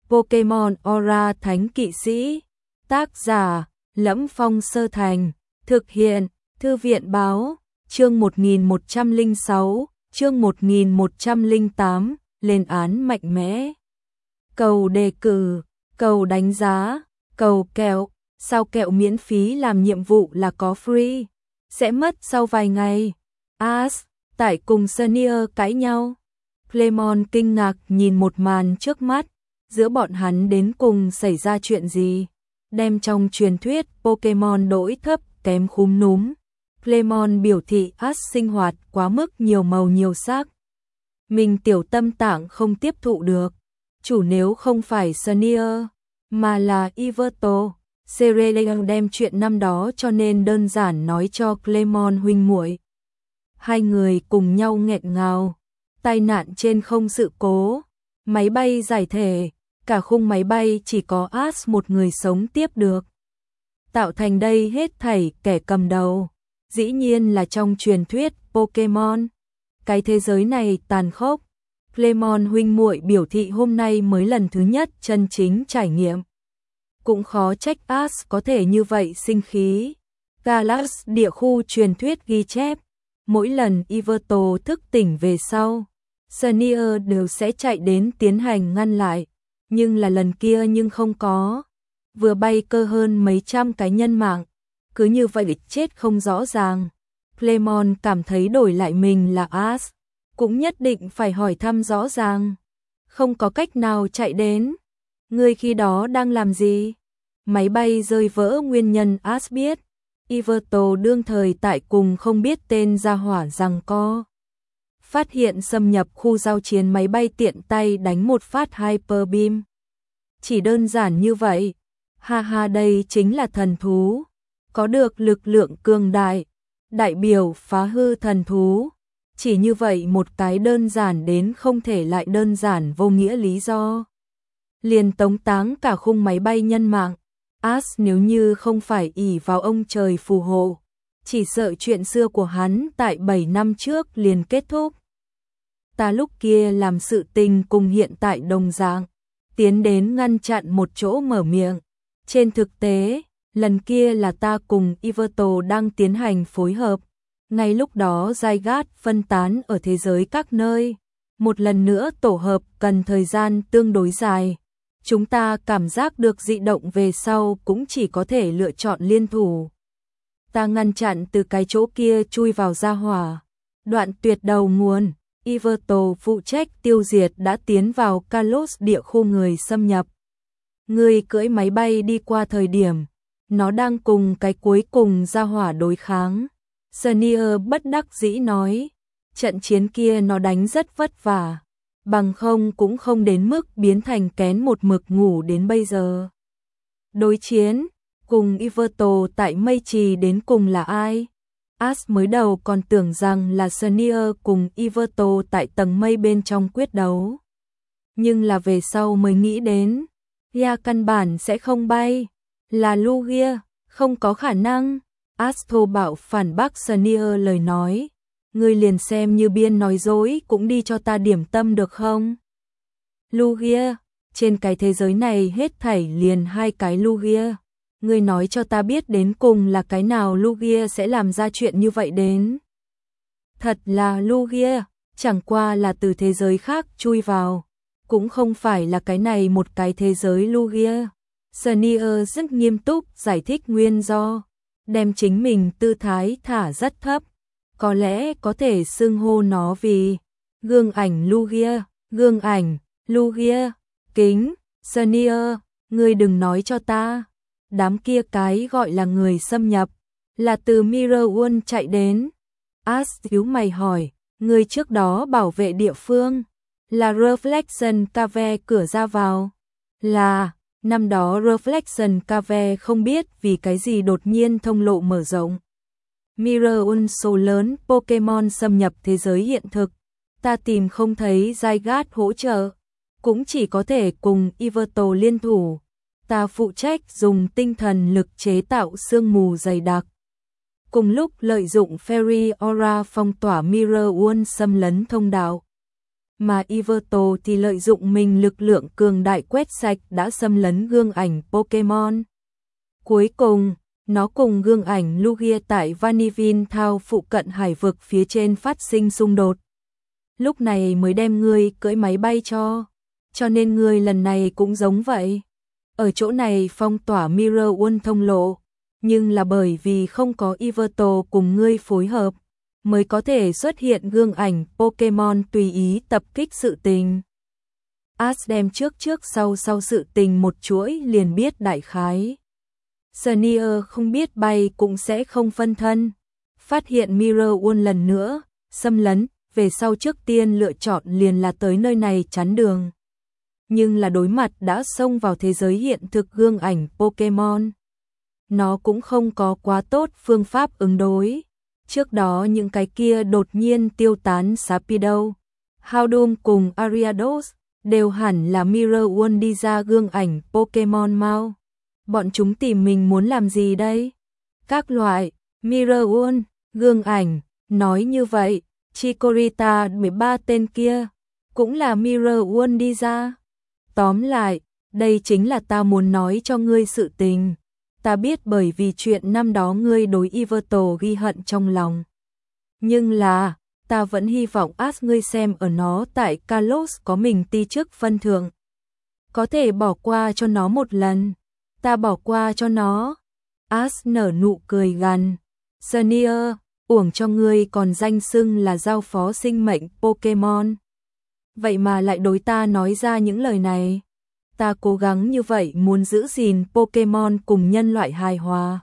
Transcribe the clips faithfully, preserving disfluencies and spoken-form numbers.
Pokemon Aura Thánh Kỵ Sĩ. Tác giả: Lẫm Phong Sơ Thành. Thực hiện: Thư viện báo. Chương một nghìn một trăm lẻ sáu, chương một nghìn một trăm lẻ tám, lên án mạnh mẽ. Cầu đề cử, cầu đánh giá, cầu kẹo. Sao kẹo miễn phí làm nhiệm vụ là có free? Sẽ mất sau vài ngày. Ash, tại cùng Senior cãi nhau. Clemon kinh ngạc nhìn một màn trước mắt. Giữa bọn hắn đến cùng xảy ra chuyện gì? Đem trong truyền thuyết Pokemon đỗi thấp kém khúm núm. Clemon biểu thị Ash sinh hoạt quá mức nhiều màu nhiều sắc. Mình tiểu tâm tạng không tiếp thụ được. Chủ nếu không phải Senior, mà là Yveltal, Cerulean đem chuyện năm đó cho nên đơn giản nói cho Clemon huynh muội. Hai người cùng nhau nghẹn ngào. Tai nạn trên không sự cố, máy bay giải thể, cả khung máy bay chỉ có Ash một người sống tiếp được. Tạo thành đây hết thảy kẻ cầm đầu, dĩ nhiên là trong truyền thuyết Pokemon. Cái thế giới này tàn khốc. Clemon huynh muội biểu thị hôm nay mới lần thứ nhất chân chính trải nghiệm. Cũng khó trách Ash có thể như vậy sinh khí. Galax địa khu truyền thuyết ghi chép, mỗi lần Yveltal thức tỉnh về sau, Senior đều sẽ chạy đến tiến hành ngăn lại, nhưng là lần kia nhưng không có. Vừa bay cơ hơn mấy trăm cái nhân mạng, cứ như vậy chết không rõ ràng. Clemon cảm thấy đổi lại mình là Ash, cũng nhất định phải hỏi thăm rõ ràng. Không có cách nào chạy đến. Ngươi khi đó đang làm gì? Máy bay rơi vỡ nguyên nhân Ash biết. Yveltal đương thời tại cùng không biết tên gia hỏa giằng co. Phát hiện xâm nhập khu giao chiến, máy bay tiện tay đánh một phát Hyper Beam. Chỉ đơn giản như vậy. Ha ha, đây chính là thần thú. Có được lực lượng cường đại. Đại biểu phá hư thần thú. Chỉ như vậy một cái đơn giản đến không thể lại đơn giản vô nghĩa lý do. Liền tống táng cả khung máy bay nhân mạng. Ash nếu như không phải ỷ vào ông trời phù hộ, chỉ sợ chuyện xưa của hắn tại bảy năm trước liền kết thúc. Ta lúc kia làm sự tình cùng hiện tại đồng dạng, tiến đến ngăn chặn một chỗ mở miệng. Trên thực tế, lần kia là ta cùng Yveltal đang tiến hành phối hợp. Ngay lúc đó Zygarde phân tán ở thế giới các nơi. Một lần nữa tổ hợp cần thời gian tương đối dài. Chúng ta cảm giác được dị động về sau cũng chỉ có thể lựa chọn liên thủ. Ta ngăn chặn từ cái chỗ kia chui vào gia hỏa. Đoạn tuyệt đầu nguồn, Yveltal phụ trách tiêu diệt đã tiến vào Kalos địa khu người xâm nhập. Người cưỡi máy bay đi qua thời điểm, nó đang cùng cái cuối cùng gia hỏa đối kháng. Senior bất đắc dĩ nói, trận chiến kia nó đánh rất vất vả. Bằng không cũng không đến mức biến thành kén một mực ngủ đến bây giờ. Đối chiến cùng Yveltal tại mây trì đến cùng là ai? Ash mới đầu còn tưởng rằng là Senior cùng Yveltal tại tầng mây bên trong quyết đấu. Nhưng là về sau mới nghĩ đến, Gia căn bản sẽ không bay. Là Lugia, không có khả năng. Ash thô bạo phản bác Senior lời nói. Ngươi liền xem như biên nói dối cũng đi cho ta điểm tâm được không? Lugia, trên cái thế giới này hết thảy liền hai cái Lugia. Ngươi nói cho ta biết đến cùng là cái nào Lugia sẽ làm ra chuyện như vậy đến. Thật là Lugia, chẳng qua là từ thế giới khác chui vào. Cũng không phải là cái này một cái thế giới Lugia. Senior rất nghiêm túc giải thích nguyên do. Đem chính mình tư thái thả rất thấp. Có lẽ có thể xưng hô nó vì gương ảnh Lugia, gương ảnh, Lugia, kính, Senior, ngươi đừng nói cho ta. Đám kia cái gọi là người xâm nhập, là từ Mirror World chạy đến. Ash nhíu mày hỏi, ngươi trước đó bảo vệ địa phương, là Reflection Cave cửa ra vào. Là, năm đó Reflection Cave không biết vì cái gì đột nhiên thông lộ mở rộng. Mirror World số lớn Pokemon xâm nhập thế giới hiện thực, ta tìm không thấy Zygarde hỗ trợ, cũng chỉ có thể cùng Yveltal liên thủ. Ta phụ trách dùng tinh thần lực chế tạo sương mù dày đặc. Cùng lúc lợi dụng Fairy Aura phong tỏa Mirror World xâm lấn thông đạo. mà Yveltal thì lợi dụng mình lực lượng cường đại quét sạch đã xâm lấn gương ảnh Pokemon. Cuối cùng, nó cùng gương ảnh Lugia tại Vanillin Town phụ cận hải vực phía trên phát sinh xung đột. Lúc này mới đem ngươi cưỡi máy bay cho, cho nên ngươi lần này cũng giống vậy. Ở chỗ này phong tỏa Mirror World thông lộ, nhưng là bởi vì không có Yveltal cùng ngươi phối hợp, mới có thể xuất hiện gương ảnh Pokemon tùy ý tập kích sự tình. Ash đem trước trước sau sau sự tình một chuỗi liền biết đại khái. Sneer không biết bay cũng sẽ không phân thân. Phát hiện Mirror World lần nữa, xâm lấn, về sau trước tiên lựa chọn liền là tới nơi này chắn đường. Nhưng là đối mặt đã xông vào thế giới hiện thực gương ảnh Pokemon. Nó cũng không có quá tốt phương pháp ứng đối. Trước đó những cái kia đột nhiên tiêu tán Sharpedo, Houndoom cùng Ariados đều hẳn là Mirror World đi ra gương ảnh Pokemon mau. Bọn chúng tìm mình muốn làm gì đây? Các loại, Mirror World, gương ảnh, nói như vậy, Chikorita mười ba tên kia, cũng là Mirror World đi ra. Tóm lại, đây chính là ta muốn nói cho ngươi sự tình. Ta biết bởi vì chuyện năm đó ngươi đối Yveltal ghi hận trong lòng. Nhưng là, ta vẫn hy vọng Ash ngươi xem ở nó tại Kalos có mình ti chức phân thượng. Có thể bỏ qua cho nó một lần. Ta bỏ qua cho nó. Ash nở nụ cười gằn. Sneer, uổng cho ngươi còn danh xưng là giao phó sinh mệnh Pokemon. Vậy mà lại đối ta nói ra những lời này. Ta cố gắng như vậy muốn giữ gìn Pokemon cùng nhân loại hài hòa.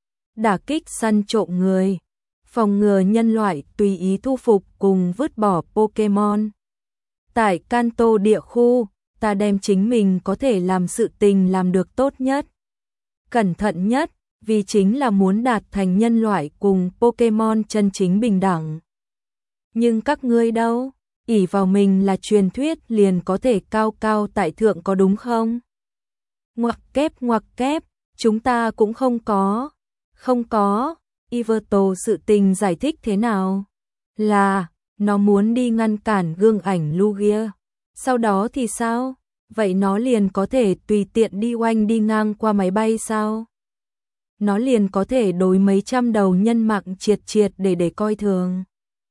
Đả kích săn trộm người. Phòng ngừa nhân loại tùy ý thu phục cùng vứt bỏ Pokemon. Tại Kanto địa khu, ta đem chính mình có thể làm sự tình làm được tốt nhất. Cẩn thận nhất, vì chính là muốn đạt thành nhân loại cùng Pokemon chân chính bình đẳng. Nhưng các ngươi đâu? Ỷ vào mình là truyền thuyết liền có thể cao cao tại thượng có đúng không? Ngoặc kép ngoặc kép, chúng ta cũng không có. Không có, Yveltal sự tình giải thích thế nào? Là, nó muốn đi ngăn cản gương ảnh Lugia. Sau đó thì sao? Vậy nó liền có thể tùy tiện đi oanh đi ngang qua máy bay sao? Nó liền có thể đối mấy trăm đầu nhân mạng triệt triệt để để coi thường.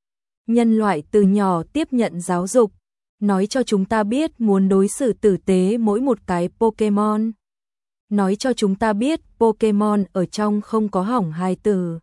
Nhân loại từ nhỏ tiếp nhận giáo dục, nói cho chúng ta biết muốn đối xử tử tế mỗi một cái Pokemon. Nói cho chúng ta biết Pokemon ở trong không có hỏng hài tử.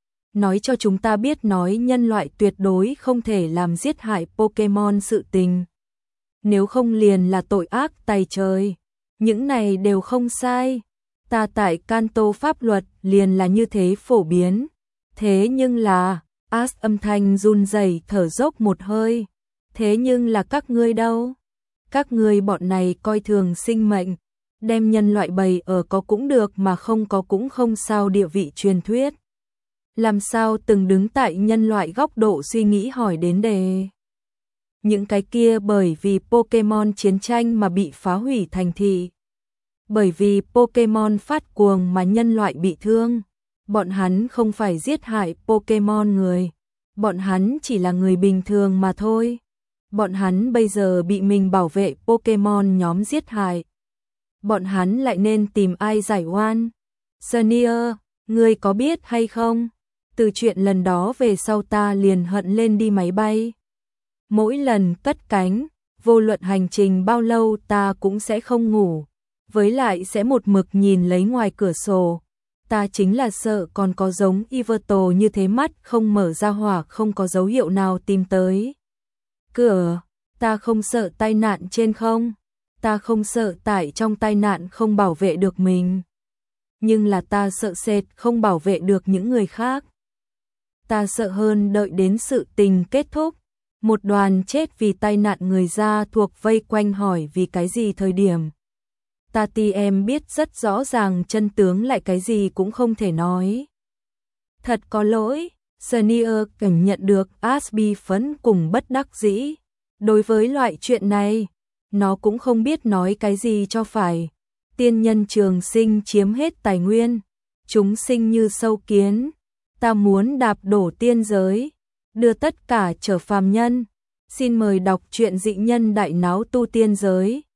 Nói cho chúng ta biết nói nhân loại tuyệt đối không thể làm giết hại Pokemon sự tình. Nếu không liền là tội ác tày trời. Những này đều không sai. Ta tại Kanto pháp luật liền là như thế phổ biến. Thế nhưng là, Ash âm thanh run rẩy thở dốc một hơi. Thế nhưng là các ngươi đâu? Các ngươi bọn này coi thường sinh mệnh, đem nhân loại bày ở có cũng được mà không có cũng không sao địa vị truyền thuyết. Làm sao từng đứng tại nhân loại góc độ suy nghĩ hỏi đến đề. Những cái kia bởi vì Pokemon chiến tranh mà bị phá hủy thành thị. Bởi vì Pokemon phát cuồng mà nhân loại bị thương. Bọn hắn không phải giết hại Pokemon người. Bọn hắn chỉ là người bình thường mà thôi. Bọn hắn bây giờ bị mình bảo vệ Pokemon nhóm giết hại. Bọn hắn lại nên tìm ai giải oan? Sneer, ngươi có biết hay không? Từ chuyện lần đó về sau ta liền hận lên đi máy bay. Mỗi lần cất cánh, vô luận hành trình bao lâu ta cũng sẽ không ngủ. Với lại sẽ một mực nhìn lấy ngoài cửa sổ. Ta chính là sợ còn có giống Yveltal như thế mắt không mở ra hỏa không có dấu hiệu nào tìm tới. Cửa, ta không sợ tai nạn trên không. Ta không sợ tại trong tai nạn không bảo vệ được mình. Nhưng là ta sợ sệt không bảo vệ được những người khác. Ta sợ hơn đợi đến sự tình kết thúc. Một đoàn chết vì tai nạn người ra thuộc vây quanh hỏi vì cái gì thời điểm. Ta ti em biết rất rõ ràng chân tướng lại cái gì cũng không thể nói. Thật có lỗi, Sneer cảm nhận được Ash bi phẫn cùng bất đắc dĩ. Đối với loại chuyện này, nó cũng không biết nói cái gì cho phải. Tiên nhân trường sinh chiếm hết tài nguyên, chúng sinh như sâu kiến. Ta muốn đạp đổ tiên giới, đưa tất cả trở phàm nhân. Xin mời đọc truyện Dị nhân đại náo tu tiên giới.